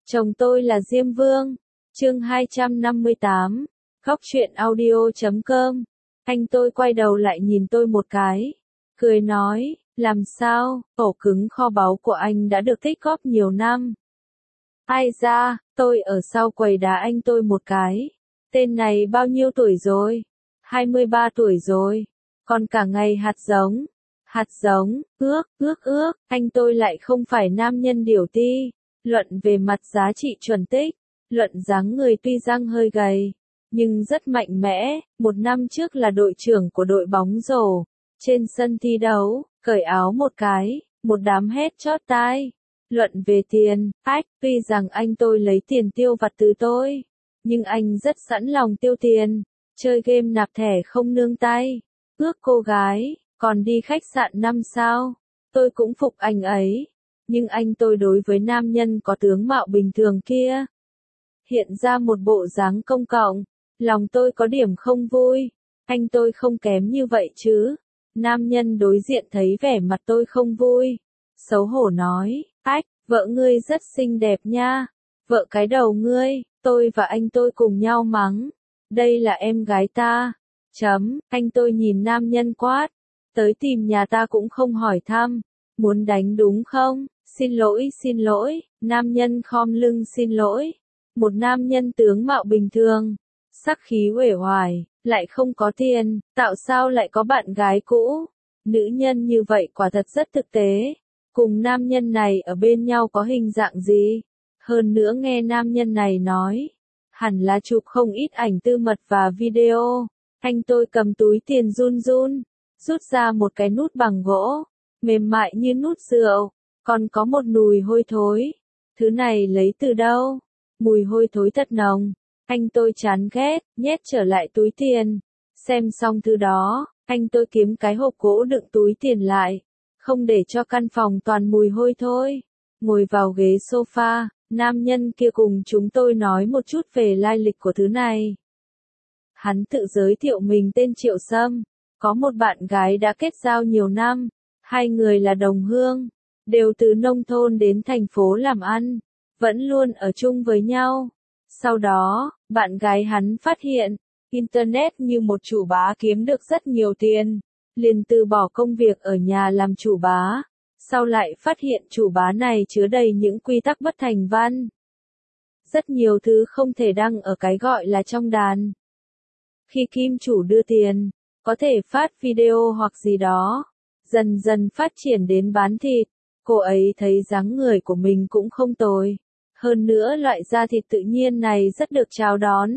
Chồng tôi là Diêm Vương. Chương 258. Góc truyện audio.com. Anh tôi quay đầu lại nhìn tôi một cái, cười nói, làm sao, ổ cứng kho báu của anh đã được tích góp nhiều năm. Ai da, tôi ở sau quầy đá anh tôi một cái. Tên này bao nhiêu tuổi rồi? 23 tuổi rồi. Còn cả ngày hạt giống. Hạt giống, ước, anh tôi lại không phải nam nhân điểu ti. Luận về mặt giá trị chuẩn tích, luận dáng người tuy răng hơi gầy, nhưng rất mạnh mẽ. Một năm trước là đội trưởng của đội bóng rổ. Trên sân thi đấu, cởi áo một cái, một đám hét chót tai. Luận về tiền, tuy rằng anh tôi lấy tiền tiêu vặt từ tôi, nhưng anh rất sẵn lòng tiêu tiền, chơi game nạp thẻ không nương tay. Ước cô gái, còn đi khách sạn 5 sao, tôi cũng phục anh ấy. Nhưng anh tôi đối với nam nhân có tướng mạo bình thường kia, hiện ra một bộ dáng công cộng, lòng tôi có điểm không vui. Anh tôi không kém như vậy chứ. Nam nhân đối diện thấy vẻ mặt tôi không vui, xấu hổ nói, vợ ngươi rất xinh đẹp nha. Vợ cái đầu ngươi. Tôi và anh tôi cùng nhau mắng, đây là em gái ta. Anh tôi nhìn nam nhân quát, tới tìm nhà ta cũng không hỏi thăm, muốn đánh đúng không? Xin lỗi, nam nhân khom lưng xin lỗi. Một nam nhân tướng mạo bình thường, sắc khí uể oải, lại không có tiền, tạo sao lại có bạn gái cũ? Nữ nhân như vậy quả thật rất thực tế. Cùng nam nhân này ở bên nhau có hình dạng gì? Hơn nữa nghe nam nhân này nói, hẳn là chụp không ít ảnh tư mật và video. Anh tôi cầm túi tiền run run, rút ra một cái nút bằng gỗ, mềm mại như nút rượu, còn có một mùi hôi thối. Thứ này lấy từ đâu? Mùi hôi thối thật nồng. Anh tôi chán ghét, nhét trở lại túi tiền. Xem xong thứ đó, anh tôi kiếm cái hộp gỗ đựng túi tiền lại, không để cho căn phòng toàn mùi hôi thôi. Ngồi vào ghế sofa, nam nhân kia cùng chúng tôi nói một chút về lai lịch của thứ này. Hắn tự giới thiệu mình tên Triệu Sâm, có một bạn gái đã kết giao nhiều năm, hai người là đồng hương, đều từ nông thôn đến thành phố làm ăn, vẫn luôn ở chung với nhau. Sau đó, bạn gái hắn phát hiện, Internet như một chủ bá kiếm được rất nhiều tiền, liền từ bỏ công việc ở nhà làm chủ bá. Sau lại phát hiện chủ bá này chứa đầy những quy tắc bất thành văn. Rất nhiều thứ không thể đăng ở cái gọi là trong đàn. Khi kim chủ đưa tiền, có thể phát video hoặc gì đó, dần dần phát triển đến bán thịt. Cô ấy thấy dáng người của mình cũng không tồi. Hơn nữa loại da thịt tự nhiên này rất được chào đón.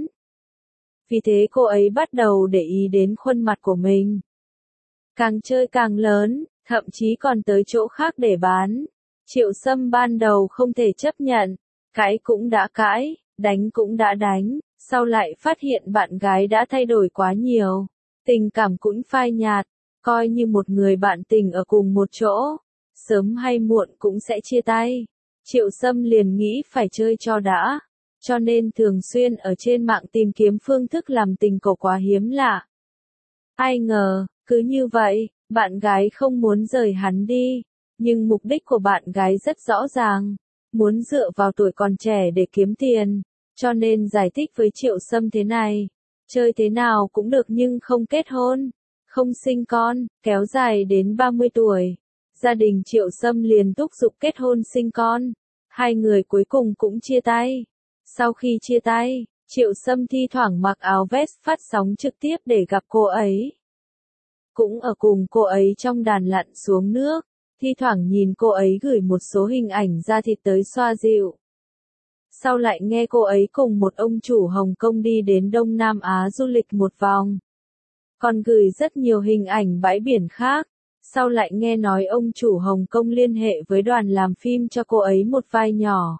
Vì thế cô ấy bắt đầu để ý đến khuôn mặt của mình. Càng chơi càng lớn, thậm chí còn tới chỗ khác để bán. Triệu Sâm ban đầu không thể chấp nhận, cãi cũng đã cãi, đánh cũng đã đánh, sau lại phát hiện bạn gái đã thay đổi quá nhiều, tình cảm cũng phai nhạt, coi như một người bạn tình ở cùng một chỗ, sớm hay muộn cũng sẽ chia tay. Triệu Sâm liền nghĩ phải chơi cho đã, cho nên thường xuyên ở trên mạng tìm kiếm phương thức làm tình cổ quá hiếm lạ. Ai ngờ, cứ như vậy, bạn gái không muốn rời hắn đi, nhưng mục đích của bạn gái rất rõ ràng, muốn dựa vào tuổi còn trẻ để kiếm tiền, cho nên giải thích với Triệu Sâm thế này, chơi thế nào cũng được nhưng không kết hôn, không sinh con, kéo dài đến 30 tuổi. Gia đình Triệu Sâm liền thúc giục kết hôn sinh con, hai người cuối cùng cũng chia tay. Sau khi chia tay, Triệu Sâm thi thoảng mặc áo vest phát sóng trực tiếp để gặp cô ấy. Cũng ở cùng cô ấy trong đàn lặn xuống nước, thi thoảng nhìn cô ấy gửi một số hình ảnh da thịt tới xoa dịu. Sau lại nghe cô ấy cùng một ông chủ Hồng Kông đi đến Đông Nam Á du lịch một vòng. Còn gửi rất nhiều hình ảnh bãi biển khác. Sau lại nghe nói ông chủ Hồng Kông liên hệ với đoàn làm phim cho cô ấy một vai nhỏ.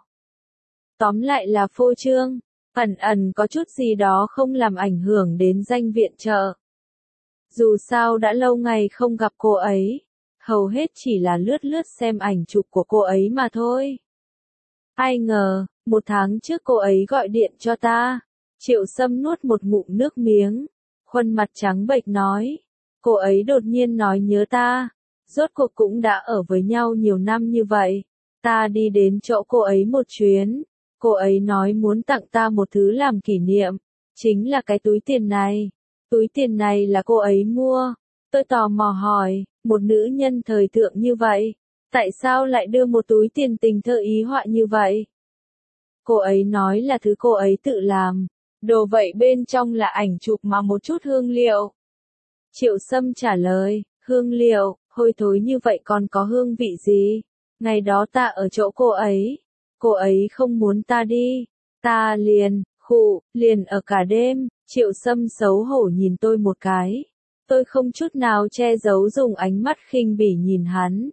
Tóm lại là phô trương, ẩn ẩn có chút gì đó không làm ảnh hưởng đến danh viện trợ. Dù sao đã lâu ngày không gặp cô ấy, hầu hết chỉ là lướt lướt xem ảnh chụp của cô ấy mà thôi. Ai ngờ, một tháng trước cô ấy gọi điện cho ta. Triệu Sâm nuốt một ngụm nước miếng, khuôn mặt trắng bệch nói. Cô ấy đột nhiên nói nhớ ta, rốt cuộc cũng đã ở với nhau nhiều năm như vậy. Ta đi đến chỗ cô ấy một chuyến, Cô ấy nói muốn tặng ta một thứ làm kỷ niệm, chính là cái túi tiền này. Túi tiền này là cô ấy mua. Tôi tò mò hỏi, một nữ nhân thời thượng như vậy, tại sao lại đưa một túi tiền tình thơ ý họa như vậy? Cô ấy nói là thứ cô ấy tự làm. Đồ vậy bên trong là ảnh chụp mà một chút hương liệu. Triệu Sâm trả lời, hương liệu, hôi thối như vậy còn có hương vị gì? Ngày đó ta ở chỗ cô ấy không muốn ta đi. Ta liền ở cả đêm. Triệu Sâm xấu hổ nhìn tôi một cái. Tôi không chút nào che giấu dùng ánh mắt khinh bỉ nhìn hắn.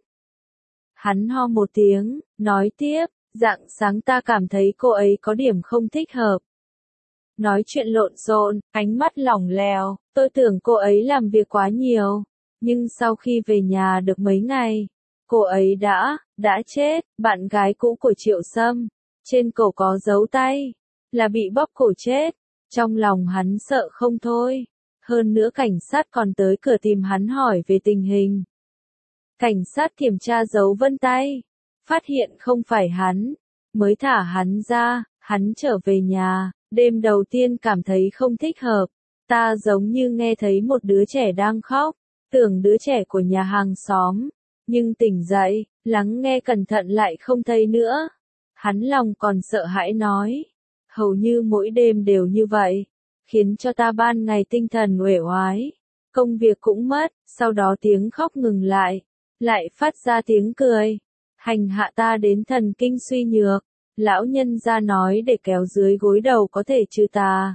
Hắn ho một tiếng, nói tiếp, rạng sáng ta cảm thấy cô ấy có điểm không thích hợp. Nói chuyện lộn xộn, ánh mắt lỏng lẻo, tôi tưởng cô ấy làm việc quá nhiều. Nhưng sau khi về nhà được mấy ngày, cô ấy đã chết. Bạn gái cũ của Triệu Sâm, trên cổ có dấu tay, là bị bóp cổ chết. Trong lòng hắn sợ không thôi. Hơn nữa cảnh sát còn tới cửa tìm hắn hỏi về tình hình. Cảnh sát kiểm tra dấu vân tay, phát hiện không phải hắn, mới thả hắn ra. Hắn trở về nhà, đêm đầu tiên cảm thấy không thích hợp. Ta giống như nghe thấy một đứa trẻ đang khóc, tưởng đứa trẻ của nhà hàng xóm. Nhưng tỉnh dậy, lắng nghe cẩn thận lại không thấy nữa. Hắn lòng còn sợ hãi nói, hầu như mỗi đêm đều như vậy, khiến cho ta ban ngày tinh thần uể oái, công việc cũng mất. Sau đó tiếng khóc ngừng lại phát ra tiếng cười, hành hạ ta đến thần kinh suy nhược. Lão nhân gia nói để kéo dưới gối đầu có thể trừ tà.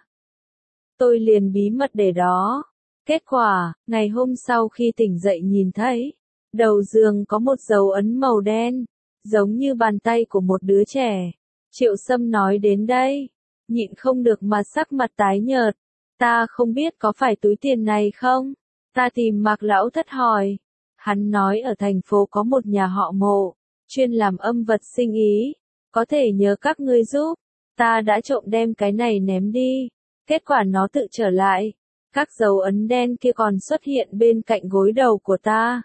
Tôi liền bí mật để đó. Kết quả, ngày hôm sau khi tỉnh dậy nhìn thấy, đầu giường có một dấu ấn màu đen, giống như bàn tay của một đứa trẻ. Triệu Sâm nói đến đây, nhịn không được mà sắc mặt tái nhợt. Ta không biết có phải túi tiền này không? Ta tìm Mạc Lão Thất hỏi. Hắn nói ở thành phố có một nhà họ Mộ, chuyên làm âm vật sinh ý. Có thể nhờ các ngươi giúp. Ta đã trộm đem cái này ném đi. Kết quả nó tự trở lại. Các dấu ấn đen kia còn xuất hiện bên cạnh gối đầu của ta.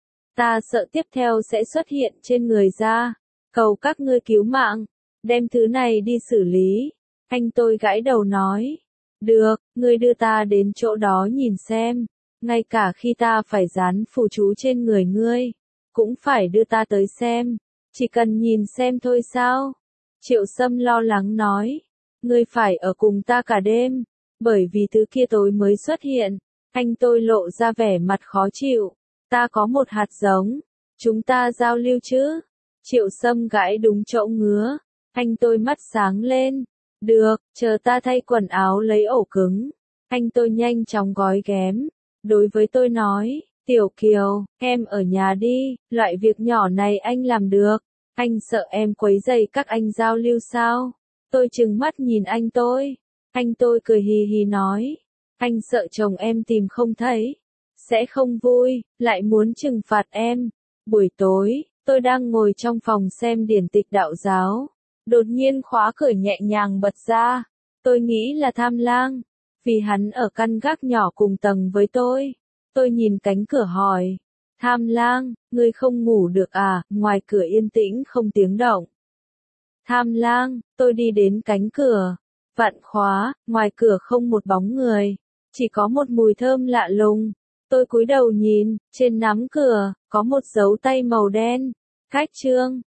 Ta sợ tiếp theo sẽ xuất hiện trên người ra. Cầu các ngươi cứu mạng. Đem thứ này đi xử lý. Anh tôi gãi đầu nói. Được, ngươi đưa ta đến chỗ đó nhìn xem. Ngay cả khi ta phải dán phù chú trên người ngươi, cũng phải đưa ta tới xem. Chỉ cần nhìn xem thôi sao? Triệu Sâm lo lắng nói. Ngươi phải ở cùng ta cả đêm. Bởi vì thứ kia tối mới xuất hiện. Anh tôi lộ ra vẻ mặt khó chịu. Ta có một hạt giống. Chúng ta giao lưu chứ? Triệu Sâm gãi đúng chỗ ngứa. Anh tôi mắt sáng lên. Được, chờ ta thay quần áo lấy ổ cứng. Anh tôi nhanh chóng gói ghém. Đối với tôi nói, Tiểu Kiều, em ở nhà đi, loại việc nhỏ này anh làm được. Anh sợ em quấy rầy các anh giao lưu sao? Tôi trừng mắt nhìn anh tôi. Anh tôi cười hì hì nói. Anh sợ chồng em tìm không thấy. Sẽ không vui, lại muốn trừng phạt em. Buổi tối, tôi đang ngồi trong phòng xem điển tịch đạo giáo. Đột nhiên khóa cửa nhẹ nhàng bật ra. Tôi nghĩ là Tham Lang. Vì hắn ở căn gác nhỏ cùng tầng với tôi. Tôi nhìn cánh cửa hỏi. Tham Lang, ngươi không ngủ được à? Ngoài cửa yên tĩnh không tiếng động. Tham Lang, tôi đi đến cánh cửa. Vặn khóa, ngoài cửa không một bóng người. Chỉ có một mùi thơm lạ lùng. Tôi cúi đầu nhìn, trên nắm cửa, có một dấu tay màu đen. Cách chương.